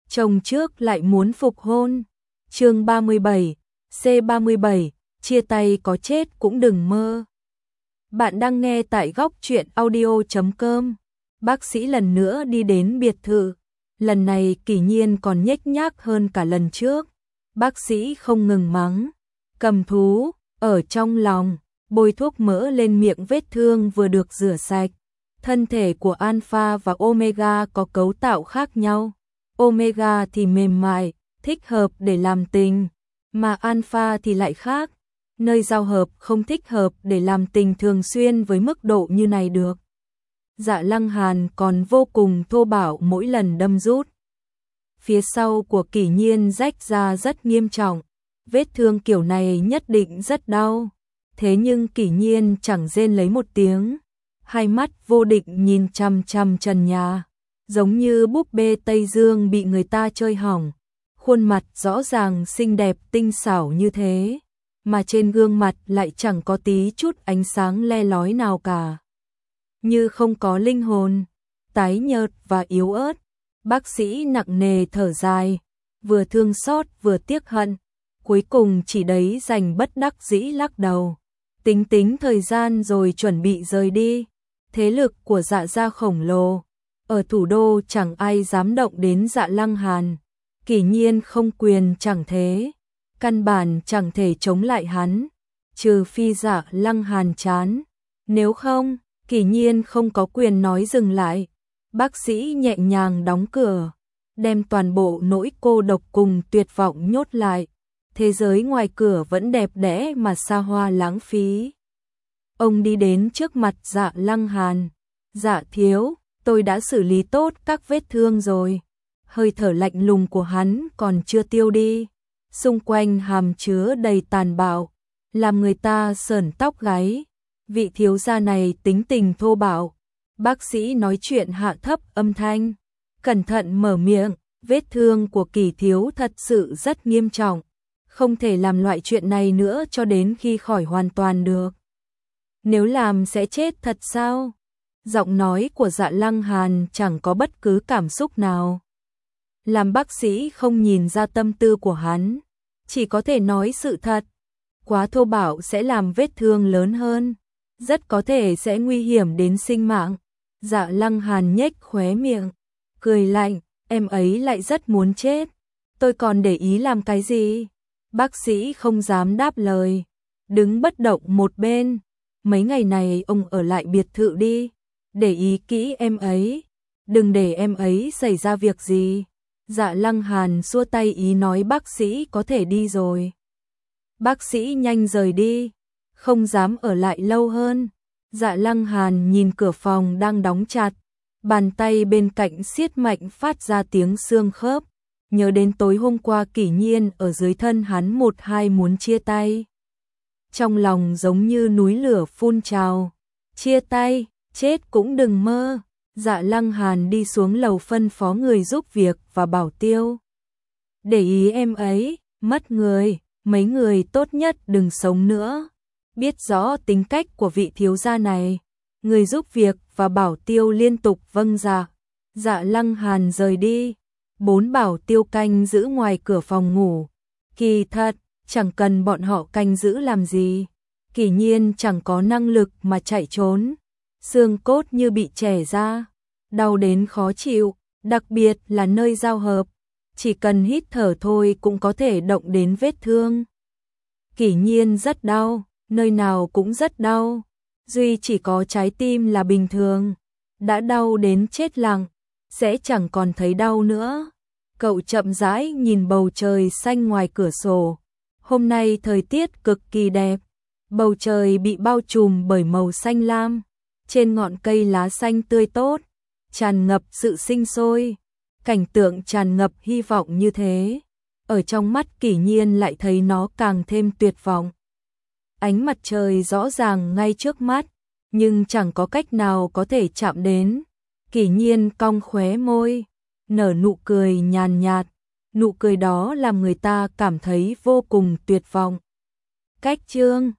chồng trước lại muốn phục hôn. Chương 37, C37, chia tay có chết cũng đừng mơ. Bạn đang nghe tại góc truyện audio.com. Bác sĩ lần nữa đi đến biệt thự. Lần này Kỷ Nhiên còn nhếch nhác hơn cả lần trước. Bác sĩ không ngừng mắng. Cầm thú, ở trong lòng, bôi thuốc mỡ lên miệng vết thương vừa được rửa sạch. Thân thể của Alpha và Omega có cấu tạo khác nhau. Omega thì mềm mại, thích hợp để làm tình, mà Alpha thì lại khác. Nơi giao hợp không thích hợp để làm tình thường xuyên với mức độ như này được. Dạ Lăng Hàn còn vô cùng thô bạo mỗi lần đâm rút. Phía sau của Kỷ Nhiên rách ra rất nghiêm trọng, vết thương kiểu này nhất định rất đau. Thế nhưng Kỷ Nhiên chẳng rên lấy một tiếng, hai mắt vô định nhìn chằm chằm trần nhà, giống như búp bê Tây Dương bị người ta chơi hỏng. Khuôn mặt rõ ràng xinh đẹp tinh xảo như thế, mà trên gương mặt lại chẳng có tí chút ánh sáng le lói nào cả. Như không có linh hồn, tái nhợt và yếu ớt. Bác sĩ nặng nề thở dài, vừa thương xót vừa tiếc hận, cuối cùng chỉ đấy dành bất đắc dĩ lắc đầu. Tính thời gian rồi chuẩn bị rời đi. Thế lực của Dạ gia khổng lồ, ở thủ đô chẳng ai dám động đến Dạ Lăng Hàn. Kỷ Nhiên không quyền chẳng thế, căn bản chẳng thể chống lại hắn, trừ phi Dạ Lăng Hàn chán. Nếu không, Kỷ Nhiên không có quyền nói dừng lại. Bác sĩ nhẹ nhàng đóng cửa, đem toàn bộ nỗi cô độc cùng tuyệt vọng nhốt lại. Thế giới ngoài cửa vẫn đẹp đẽ mà xa hoa lãng phí. Ông đi đến trước mặt Dạ Lăng Hàn. Dạ thiếu, tôi đã xử lý tốt các vết thương rồi. Hơi thở lạnh lùng của hắn còn chưa tiêu đi. Xung quanh hàm chứa đầy tàn bạo, làm người ta sởn tóc gáy. Vị thiếu gia này tính tình thô bạo. Bác sĩ nói chuyện hạ thấp âm thanh, cẩn thận mở miệng. Vết thương của Kỷ thiếu thật sự rất nghiêm trọng, không thể làm loại chuyện này nữa cho đến khi khỏi hoàn toàn được. Nếu làm sẽ chết thật sao? Giọng nói của Dạ Lăng Hàn chẳng có bất cứ cảm xúc nào. Làm bác sĩ không nhìn ra tâm tư của hắn, chỉ có thể nói sự thật. Quá thô bạo sẽ làm vết thương lớn hơn, rất có thể sẽ nguy hiểm đến sinh mạng. Dạ Lăng Hàn nhếch khóe miệng, cười lạnh, em ấy lại rất muốn chết. Tôi còn để ý làm cái gì? Bác sĩ không dám đáp lời, đứng bất động một bên. Mấy ngày này ông ở lại biệt thự đi, để ý kỹ em ấy, đừng để em ấy xảy ra việc gì. Dạ Lăng Hàn xua tay ý nói bác sĩ có thể đi rồi. Bác sĩ nhanh rời đi, không dám ở lại lâu hơn. Dạ Lăng Hàn nhìn cửa phòng đang đóng chặt, bàn tay bên cạnh siết mạnh phát ra tiếng xương khớp. Nhớ đến tối hôm qua Kỷ Nhiên ở dưới thân hắn một hai muốn chia tay. Trong lòng giống như núi lửa phun trào. Chia tay, chết cũng đừng mơ. Dạ Lăng Hàn đi xuống lầu phân phó người giúp việc và bảo tiêu. Để ý em ấy, mất người, mấy người tốt nhất đừng sống nữa. Biết rõ tính cách của vị thiếu gia này, người giúp việc và bảo tiêu liên tục vâng dạ. Dạ Lăng Hàn rời đi, 4 bảo tiêu canh giữ ngoài cửa phòng ngủ. Kỳ thật, chẳng cần bọn họ canh giữ làm gì. Kỷ Nhiên chẳng có năng lực mà chạy trốn. Xương cốt như bị chẻ ra, đau đến khó chịu, đặc biệt là nơi giao hợp. Chỉ cần hít thở thôi cũng có thể động đến vết thương. Kỷ Nhiên rất đau, nơi nào cũng rất đau. Duy chỉ có trái tim là bình thường. Đã đau đến chết lặng, sẽ chẳng còn thấy đau nữa. Cậu chậm rãi nhìn bầu trời xanh ngoài cửa sổ. Hôm nay thời tiết cực kỳ đẹp. Bầu trời bị bao trùm bởi màu xanh lam. Trên ngọn cây lá xanh tươi tốt, tràn ngập sự sinh sôi. Cảnh tượng tràn ngập hy vọng như thế, ở trong mắt Kỷ Nhiên lại thấy nó càng thêm tuyệt vọng. Ánh mặt trời rõ ràng ngay trước mắt, nhưng chẳng có cách nào có thể chạm đến. Kỷ Nhiên cong khóe môi, nở nụ cười nhàn nhạt. Nụ cười đó làm người ta cảm thấy vô cùng tuyệt vọng. Cách chương